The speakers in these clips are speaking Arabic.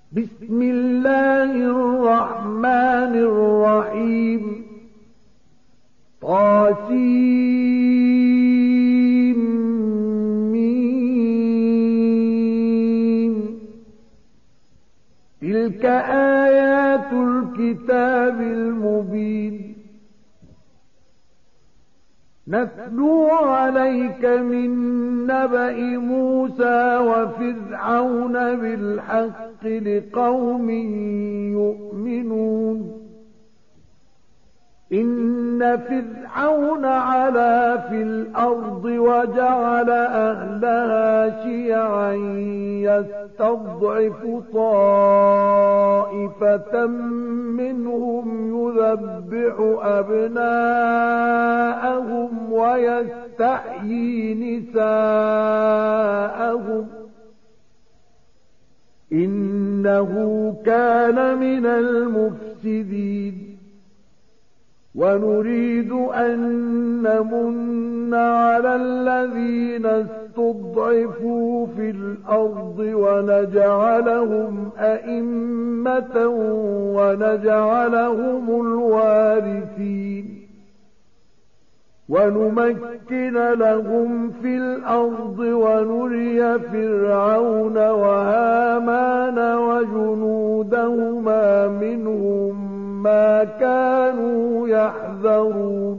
بسم الله الرحمن الرحيم طاسيم تلك آيات الكتاب المبين نتلو عليك من نبأ موسى وفرعون بالحق لقوم يؤمنون إن فرعون علا في الأرض وجعل أهلها شيعا يستضعف طائفة منهم يذبح أبناءهم ويستحيي نساءهم إنه كان من المفسدين ونريد أن نمن على الذين استضعفوا في الأرض ونجعلهم أئمة ونجعلهم الوارثين ونمكن لهم في الأرض ونري فرعون وهامان وجنودهما منهم ما كانوا يحذرون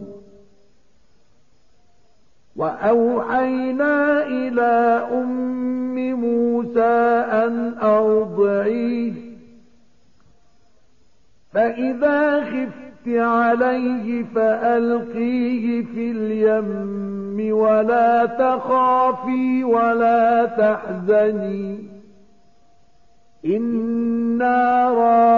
وأوحينا إلى أم موسى أن أرضعيه فإذا خفت عليه فألقيه في اليم ولا تخافي ولا تحزني إنا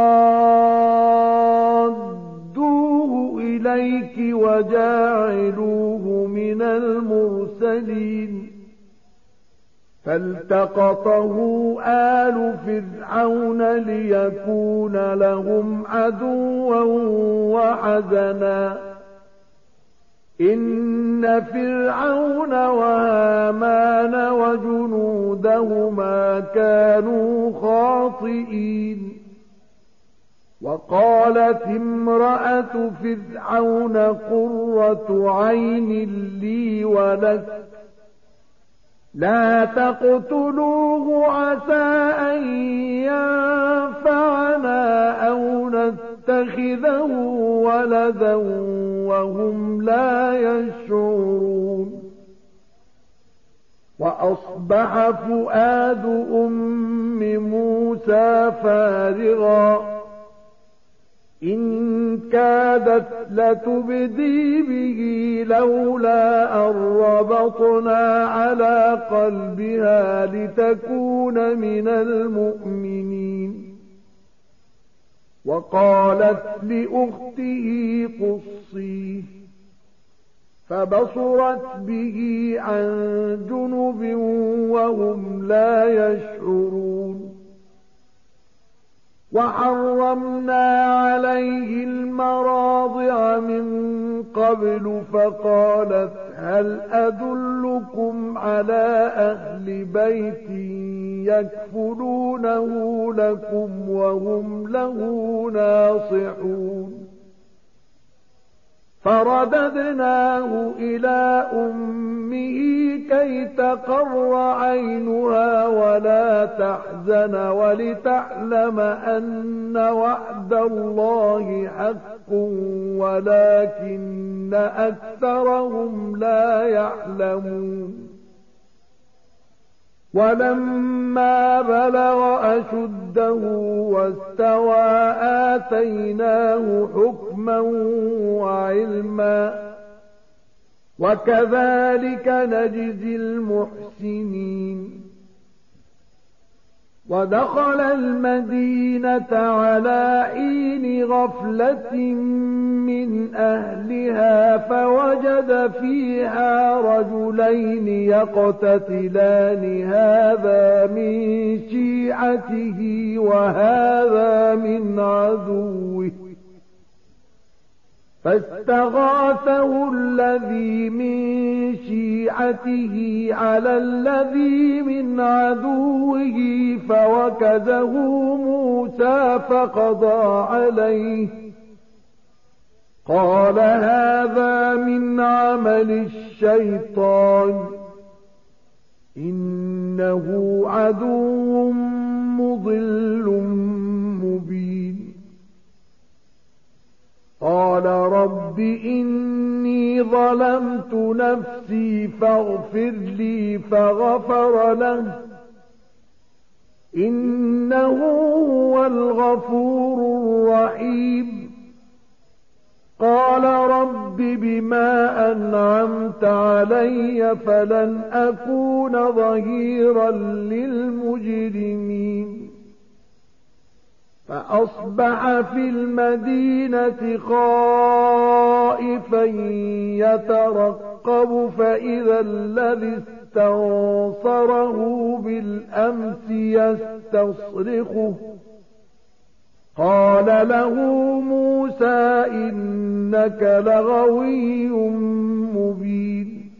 رادوه إليك وجاعلوه من المرسلين فالتقطه آل فرعون ليكون لهم عدوا وحزنا إن فرعون وهامان وجنودهما كانوا خاطئين وقالت امرأة فرعون قرة عين لي ولك لا تقتلوه عسى أن ينفعنا أو نتخذه ولدا وهم لا يشعرون وأصبح فؤاد أم موسى فارغا إن كادت لتبدي به لولا أن ربطنا على قلبها لتكون من المؤمنين وقالت لأخته قصيه فبصرت به عن جنب وهم لا يشعرون وحرمنا عليه المراضع من قبل فقالت هل أدلكم على أهل بيت يكفلونه لكم وهم له ناصحون فرددناه إلى أمه كي تقر عينها ولا تحزن ولتعلم أن وعد الله حق ولكن أكثرهم لا يعلمون ولما بلغ أشده واستوى آتيناه حكما وعلما وكذلك نجزي المحسنين ودخل المدينة على حين غفلة من أهلها فوجد فيها رجلين يقتتلان هذا من شيعته وهذا من عدوه فاستغاثه الذي من شيعته على الذي من عدوه فوكزه موسى فقضى عليه قال هذا من عمل الشيطان إنه عدو مضل مبين قال رب إني ظلمت نفسي فاغفر لي فغفر له إنه هو الغفور الرحيم قال رب بما أنعمت علي فلن أكون ظهيرا للمجرمين فأصبح في المدينة خائفا يترقب فإذا الذي استنصره بالأمس يستصرخه قال له موسى إنك لغوي مبين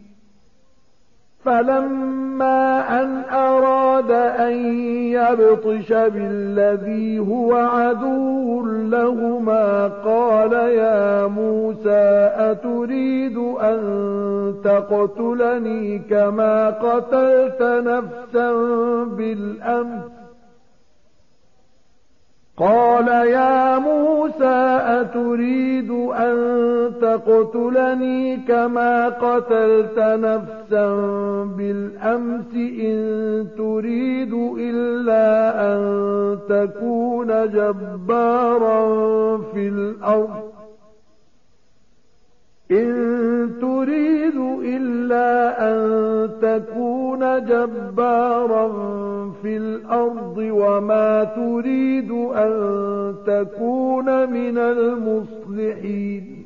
فلما أن أراد أن يبطش بالذي هو عدو لهما قال يا موسى أتريد أن تقتلني كما قتلت نفسا بالأمس قال يا موسى أتريد أن تقتلني كما قتلت نفسا بالأمس إن تريد إلا أن تكون جبارا في الأرض إن تريد إلا أن تكون جبارا في الأرض وما تريد أن تكون من المصلحين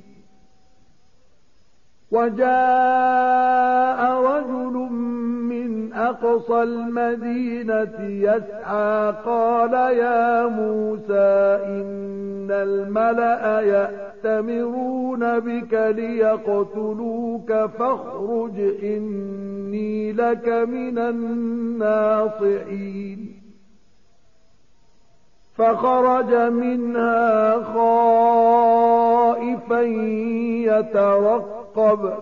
وجاء رجل من أقصى المدينة يسعى قال يا موسى إن الملأ يأتمرون بك ليقتلوك فاخرج إني لك من الناصحين فخرج منها خائفا يترقب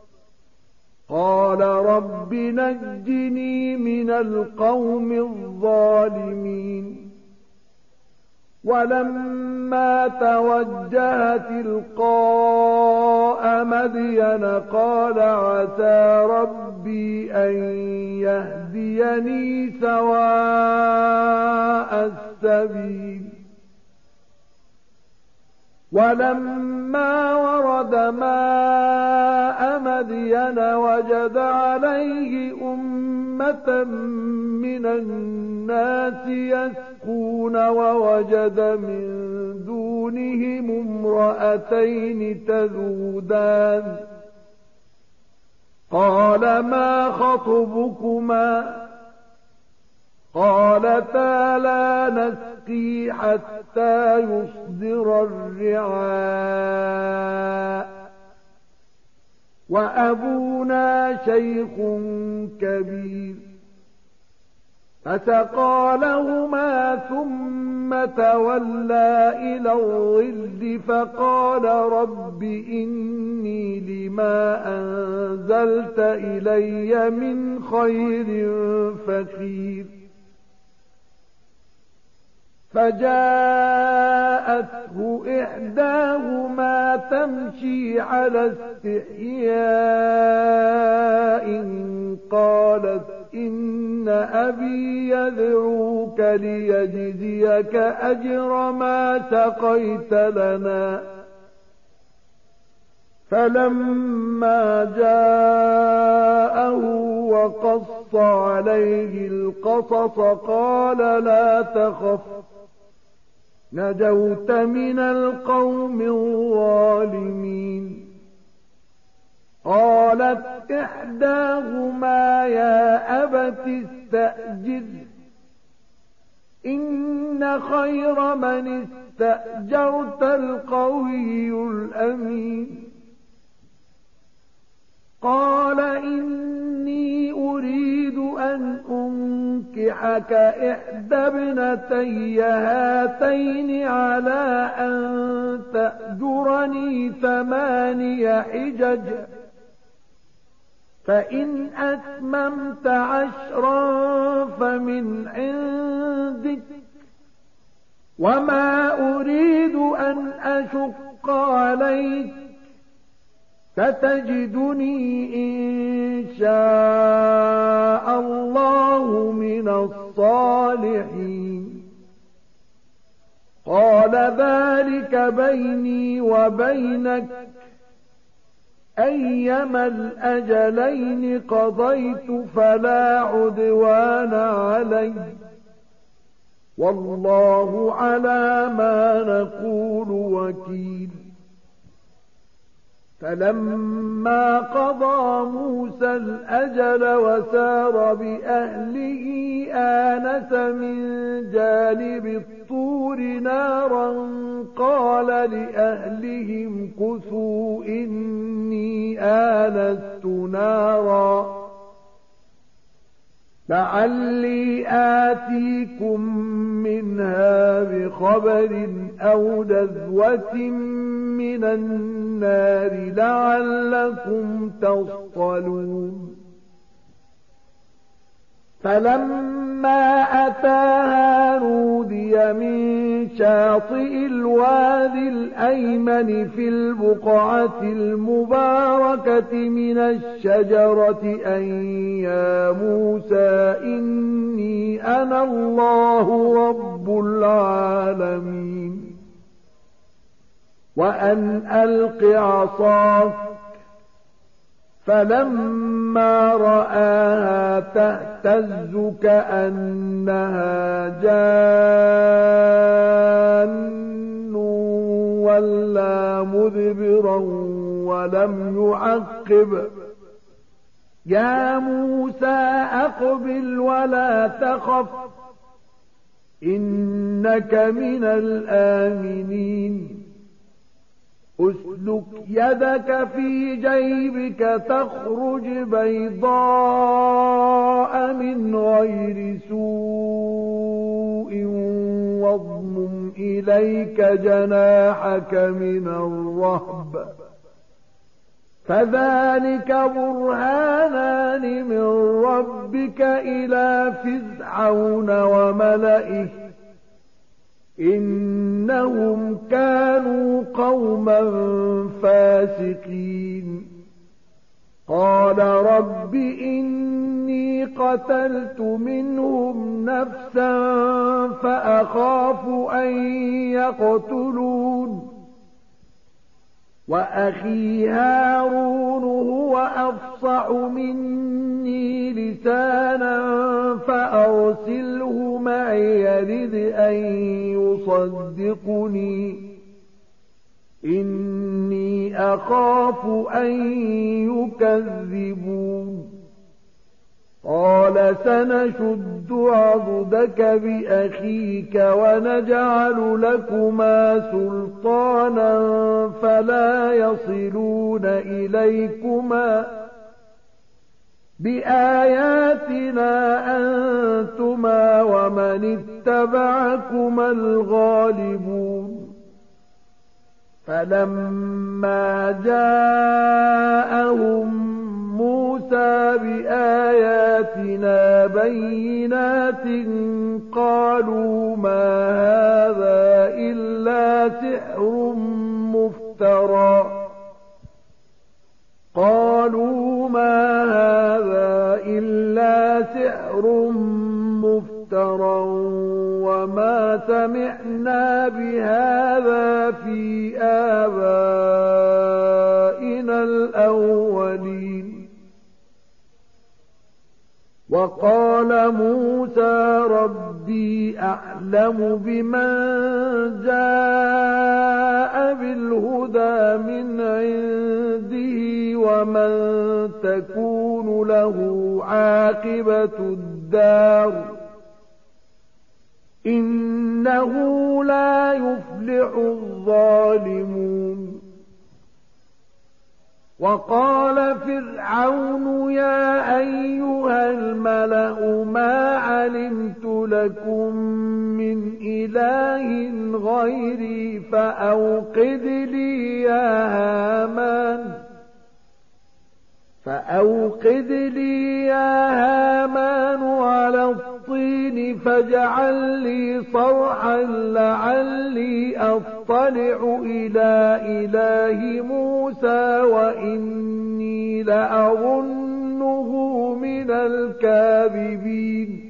قال رب نجني من القوم الظالمين ولما توجه تلقاء مدين قال عسى ربي أن يهديني سواء السبيل ولما ورد ماء مدين وجد عليه أمة من الناس يسقون ووجد من دونهم امرأتين تذودان قال ما خطبكما قالتا لا نسقي حتى يصدر الرعاء وأبونا شيخ كبير فسقى لهما ثم تولى إلى الظل فقال رب إني لما أنزلت إلي من خير فقير فجاءته إحداهما تمشي على استحياء قالت إن أبي يدعوك ليجزيك أجر ما سقيت لنا فلما جاءه وقص عليه القصص قال لا تخف نجوت من القوم الظالمين قالت إحداهما يا أبت استأجر إن خير من استأجرت القوي الأمين. قال إني أريد أن أنكحك إحدى ابنتي هاتين على أن تأجرني 8 حجج، فإن أتممت 10 فمن عندك، وما أريد أن أشق عليك، ستجدني إن شاء الله من الصالحين. قال ذلك بيني وبينك، أيما الأجلين قضيت فلا عدوان علي، والله على ما نقول وكيل. فلما قضى موسى الأجل وسار بأهله آنس من جانب الطور نارا قال لأهلهم كثوا إني آنست نارا لعلي آتيكم منها بخبر أو جذوة من النار لعلكم تصطلون. فلما أتاها نودي من شاطئ الوادي الأيمن في البقعة المباركة من الشجرة أن يا موسى إني أنا الله رب العالمين، وأن ألق عصاك. فلما رآها تهتز كأنها جان ولا مدبرا ولم يعقب. يا موسى أقبل ولا تخف إنك من الآمنين. أسلك يدك في جيبك تخرج بيضاء من غير سوء واضمم إليك جناحك من الرهب، فذلك برهانان من ربك إلى فرعون وملئه إنهم كانوا قوما فاسقين. قال رب إني قتلت منهم نفسا فأخاف أن يقتلون، وأخي هارون هو أفصح مني لسانا فأرسله معي يرد أن يصدقني إني أخاف أن يكذبون. قال سنشد عضدك بأخيك ونجعل لكما سلطانا فلا يصلون إليكما بآياتنا أنتما ومن اتبعكما الغالبون. فلما جاءهم موسى بآياتنا بينات قالوا ما هذا إلا سحر مفترى وما سمعنا بهذا في آبائنا الأولين. وقال موسى ربي أعلم بمن جاء بالهدى من عنده ومن تكون له عاقبة الدار إنه لا يفلح الظالمون. وقال فرعون يا أيها الملأ ما علمت لكم من إله غيري فأوقد لي يا هامان على الطين فاجعل لي صرحا لعلي أطلع إلى إله موسى وإني لأظنه من الكاذبين.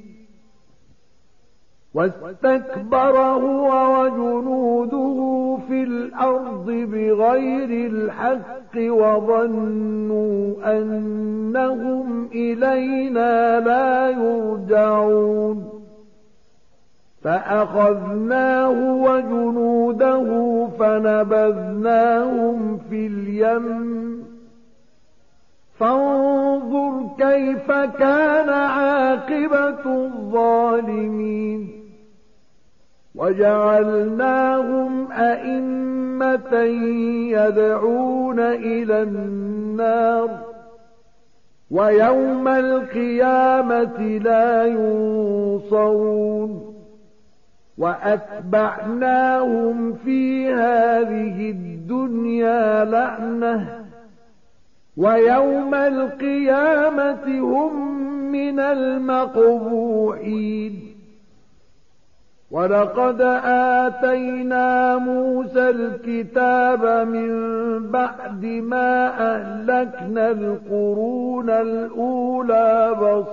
واستكبر هو وجنوده في الأرض بغير الحق وظنوا أنهم إلينا لا يرجعون. فأخذناه وجنوده فنبذناهم في اليم فانظر كيف كان عاقبة الظالمين. وجعلناهم أئمة يدعون إلى النار ويوم القيامة لا ينصرون. وأتبعناهم في هذه الدنيا لعنة ويوم القيامة هم من المقبوحين. ولقد آتينا موسى الكتاب من بعد ما أهلكنا القرون الأولى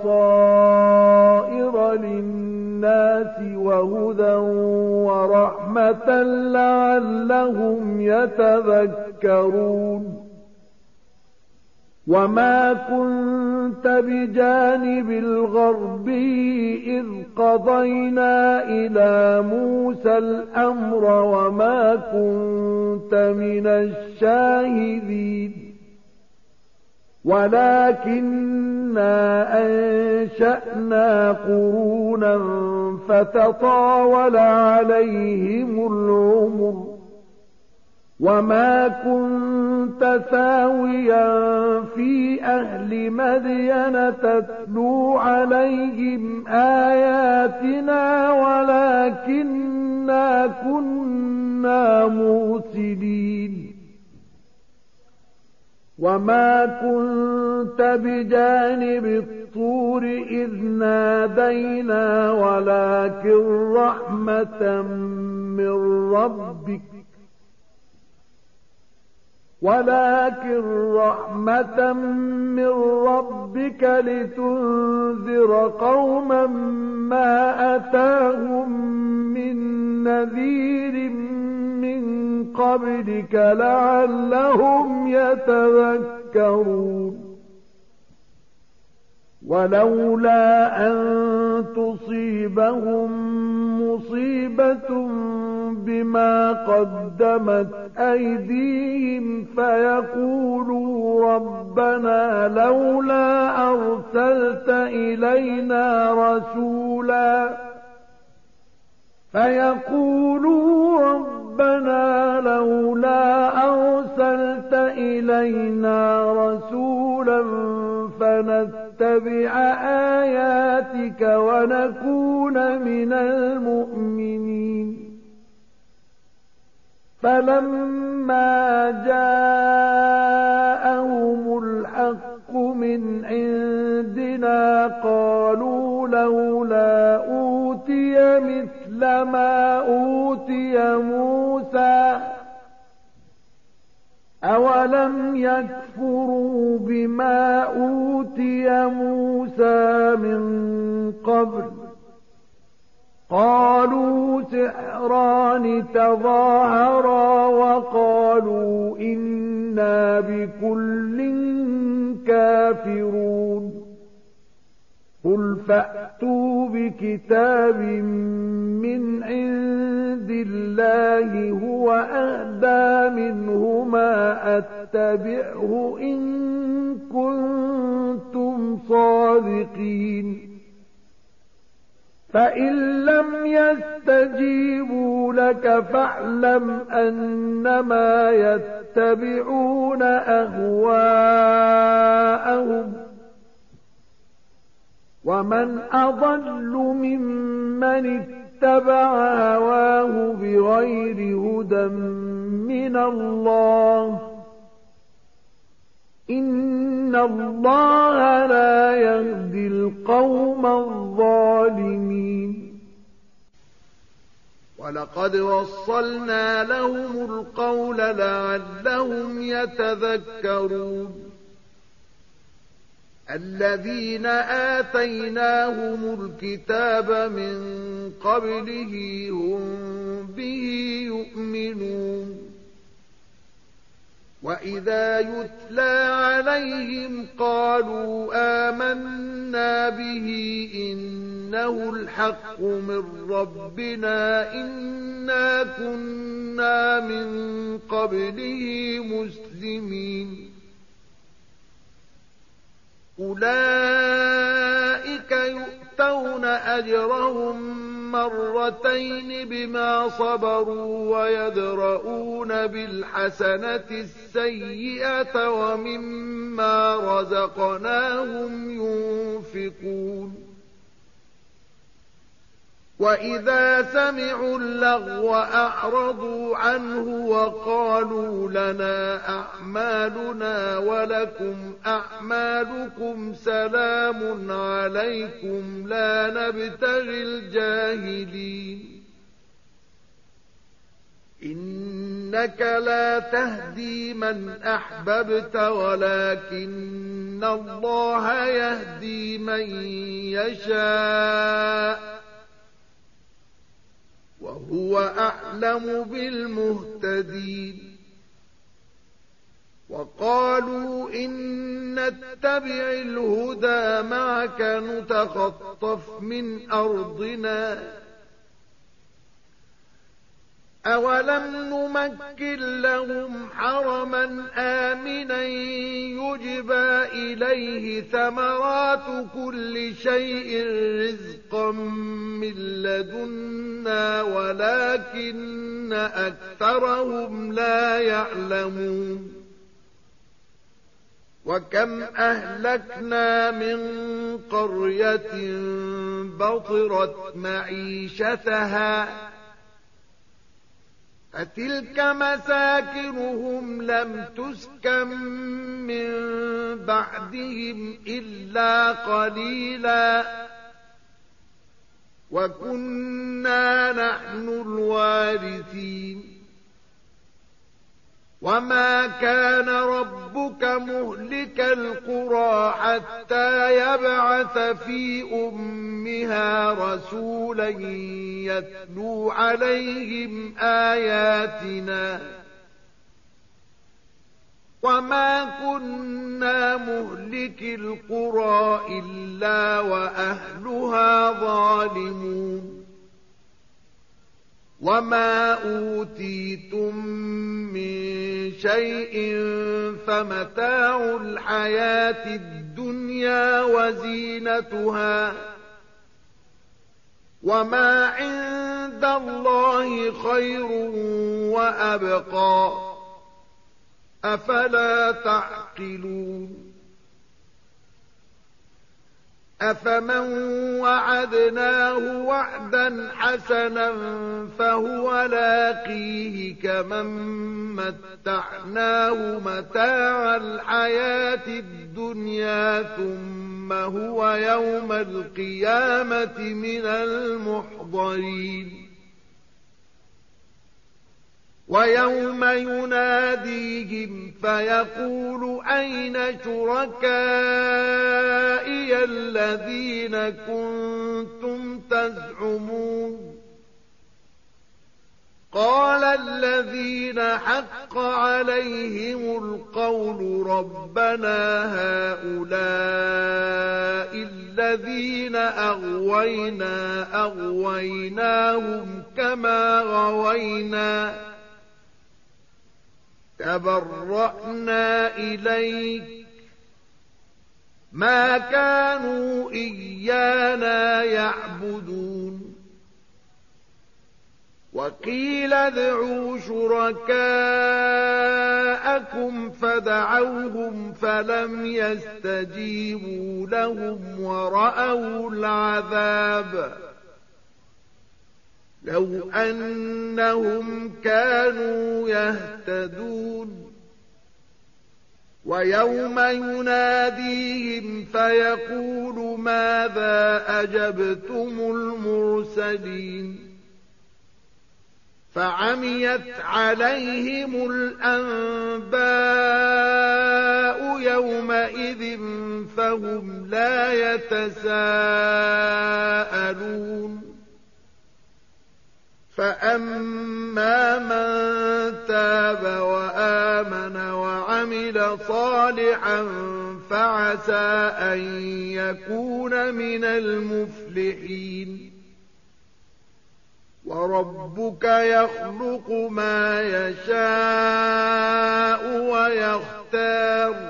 بصائر للناس وهدى ورحمة لعلهم يتذكرون. وما كنت بجانب الغربي إذ قضينا إلى موسى الأمر وما كنت من الشاهدين ولكننا أنشأنا قرونا فتطاول عليهم العمر وما كنت ثاويا في أهل مدين تتلو عليهم آياتنا ولكننا كنا مرسلين. وما كنت بجانب الطور إذ نادينا ولكن رحمة من ربك لتنذر قوما ما أتاهم من نذير من قبلك لعلهم يتذكرون. ولولا أن تصيبهم مصيبة بما قدمت أيديهم فيقولوا ربنا لولا أرسلت إلينا رسولا فنتبع آياتك ونكون من المؤمنين. فلما جاءهم الحق من عندنا قالوا لولا أوتي مثل ما أوتي موسى أولم يكفروا بما أوتي موسى من قبل قالوا سحران تظاهرا وقالوا إنا بكل كافرون. قل فأتوا بكتاب من عند الله هو أهدى منهما أتبعه إن كنتم صادقين. فإن لم يستجيبوا لك فاعلم أنما يتبعون أهواءهم ومن أضل ممن اتبع هواه بغير هدى من الله إن الله لا يهدي القوم الظالمين ولقد وصلنا لهم القول لعلهم يتذكرون الذين آتيناهم الكتاب من قبله هم به يؤمنون وإذا يتلى عليهم قالوا آمنا به إنه الحق من ربنا إنا كنا من قبله مسلمين أولئك يؤتون أجرهم مرتين بما صبروا ويدرؤون بالحسنة السيئة ومما رزقناهم ينفقون وإذا سمعوا اللغو أعرضوا عنه وقالوا لنا أعمالنا ولكم أعمالكم سلام عليكم لا نبتغي الجاهلين إنك لا تهدي من أحببت ولكن الله يهدي من يشاء وهو أعلم بالمهتدين وقالوا إن نتبع الهدى معك نتخطف من أرضنا أولم نمكن لهم حرما آمنا يجبى إليه ثمرات كل شيء رزقا من لدنا ولكن أكثرهم لا يعلمون وكم أهلكنا من قرية بطرت معيشتها فتلك مساكنهم لم تسكن من بعدهم إلا قليلا وكنا نحن الوارثين وما كان ربك مهلك القرى حتى يبعث في أمها رسولا يتلو عليهم آياتنا وما كنا مهلك القرى إلا وأهلها ظالمون وما أوتيتم من شيء فمتاع الحياة الدنيا وزينتها وما عند الله خير وأبقى أفلا تعقلون أفمن وعدناه وعدا حسنا فهو لاقيه كمن متعناه متاع الحياة الدنيا ثم هو يوم القيامة من المحضرين ويوم يناديهم فيقول أين شركائي الذين كنتم تزعمون قال الذين حق عليهم القول ربنا هؤلاء الذين أغويناهم كما غوينا تبرأنا إليك ما كانوا إيانا يعبدون وقيل ادعوا شركاءكم فدعوهم فلم يستجيبوا لهم ورأوا العذاب لو أنهم كانوا يهتدون ويوم يناديهم فيقول ماذا أجبتم المرسلين فعميت عليهم الأنباء يومئذ فهم لا يتساءلون فأما من تاب وآمن وعمل صالحا فعسى أن يكون من المفلحين وربك يخلق ما يشاء ويختار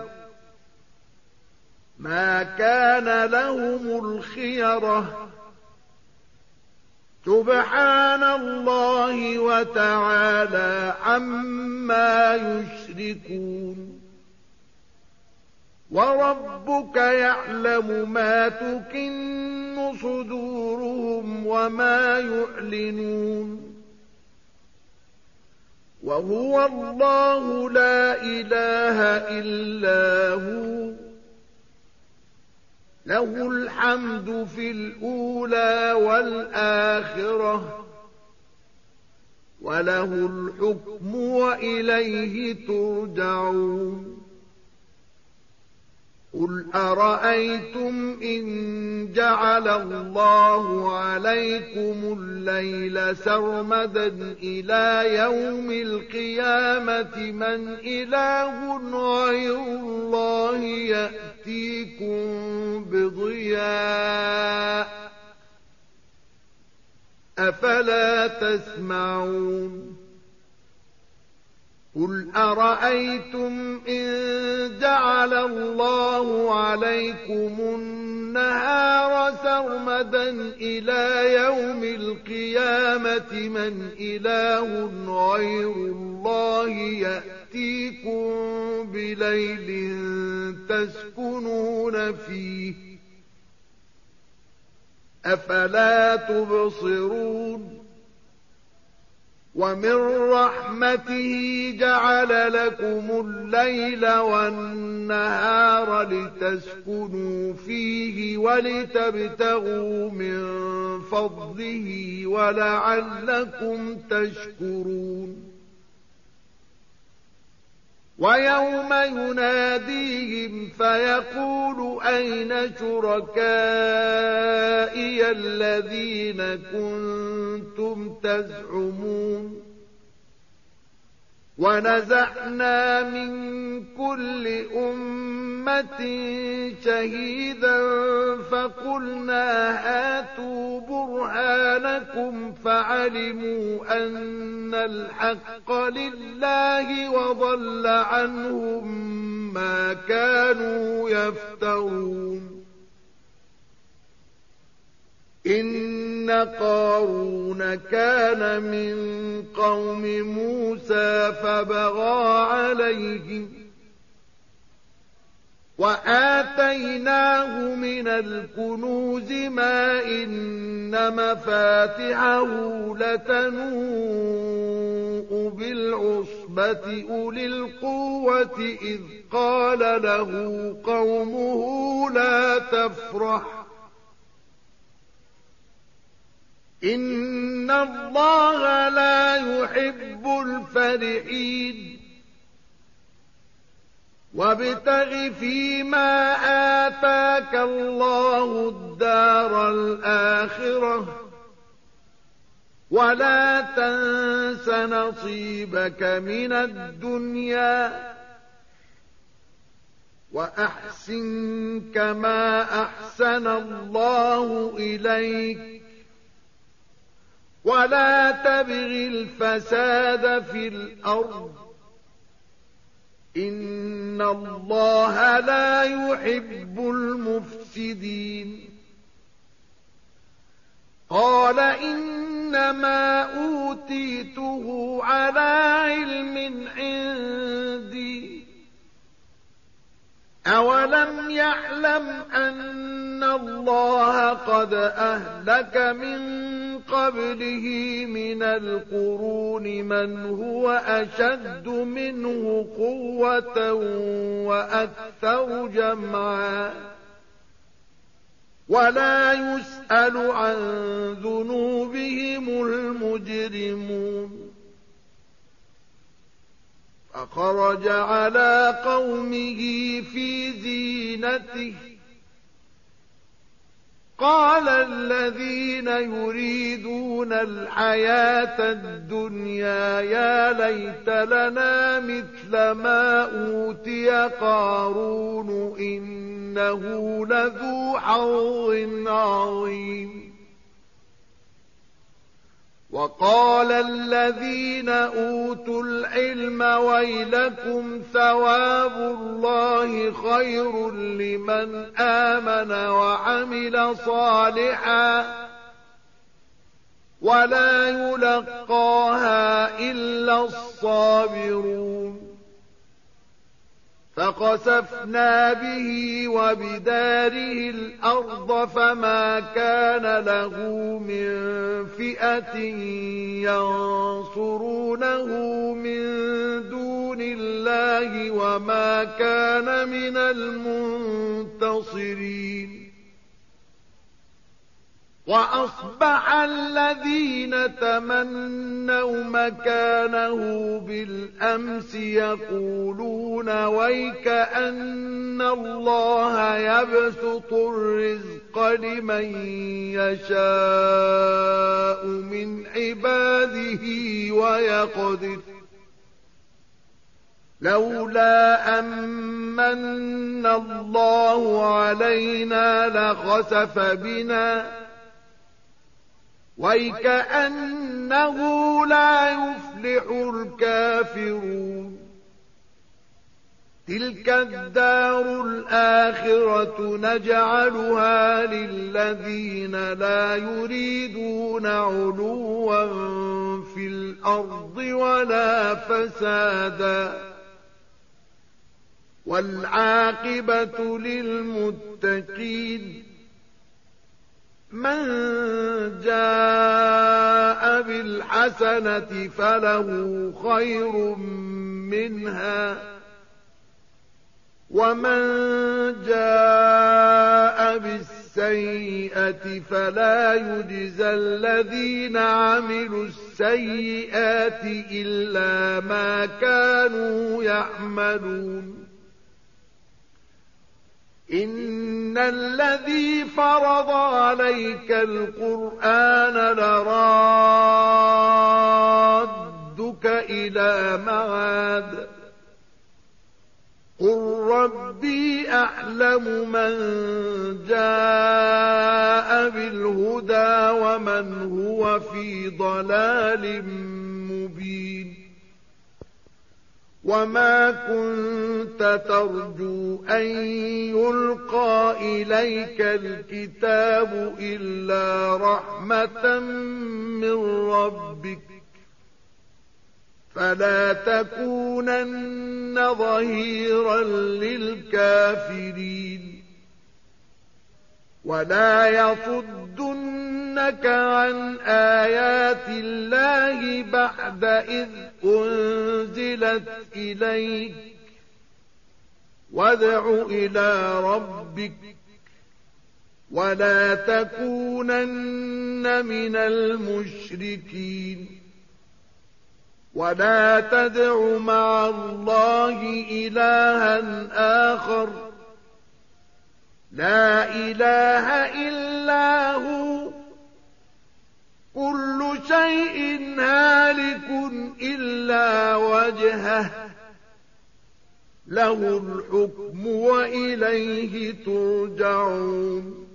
ما كان لهم الخيرة سبحان الله وتعالى عما يشركون وربك يعلم ما تكن صدورهم وما يعلنون وهو الله لا إله إلا هو له الحمد في الأولى والآخرة وله الحكم وإليه ترجعون قل أرأيتم إن جعل الله عليكم الليل سرمدا إلى يوم القيامة من إله غير الله يأتيكم بضياء أفلا تسمعون قل أرأيتم إن جعل الله عليكم النهار سرمدا إلى يوم القيامة من إله غير الله يأتيكم بليل تسكنون فيه أفلا تبصرون ومن رحمته جعل لكم الليل والنهار لتسكنوا فيه ولتبتغوا من فضله ولعلكم تشكرون ويوم يناديهم فيقول أين شركائي الذين كنتم تزعمون ونزعنا من كل أمة شهيدا فقلنا هاتوا برهانكم فعلموا أن الحق لله وضل عنهم ما كانوا يفترون إن قارون كان من قوم موسى فبغى عليهم وآتيناه من الكنوز ما إن مفاتحه لتنوء بالعصبة أولي القوة إذ قال له قومه لا تفرح إن الله لا يحب الفرحين وابتغ فيما آتاك الله الدار الآخرة ولا تنس نصيبك من الدنيا وأحسن كما أحسن الله إليك ولا تبغ الفساد في الأرض إن الله لا يحب المفسدين قال إنما أوتيته على علم عندي أولم يعلم أن الله قد أهلك من قبله من القرون من هو أشد منه قوة وأكثر جمعا ولا يسأل عن ذنوبهم المجرمون فخرج على قومه في زينته قال الذين يريدون الحياة الدنيا يا ليت لنا مثل ما أوتي قارون إنه لذو حظ عظيم وقال الذين أوتوا العلم ويلكم ثواب الله خير لمن آمن وعمل صالحا ولا يلقاها إلا الصابرون فخسفنا به وبداره الأرض فما كان له من فئة ينصرونه من دون الله وما كان من المنتصرين وأصبح الذين تمنوا مكانه بالأمس يقولون ويكأن الله يبسط الرزق لمن يشاء من عباده ويقدر لولا أمن الله علينا لخسف بنا ويكأنه لا يفلح الكافرون تلك الدار الآخرة نجعلها للذين لا يريدون علوا في الأرض ولا فسادا والعاقبة للمتقين من جاء بالحسنة فله خير منها ومن جاء بالسيئة فلا يجزى الذين عملوا السيئات إلا ما كانوا يعملون إن الذي فرض عليك القرآن لرادك إلى معاد قل ربي أعلم من جاء بالهدى ومن هو في ضلال مبين وما كنت ترجو أن يلقى إليك الكتاب إلا رحمة من ربك فلا تكونن ظهيرا للكافرين ولا يصدنك عن آيات الله بعد إذ أنزلت إليك وادع إلى ربك ولا تكونن من المشركين ولا تدع مع الله إلها آخر لا إله إلا هو كل شيء هالك إلا وجهه له الحكم وإليه ترجعون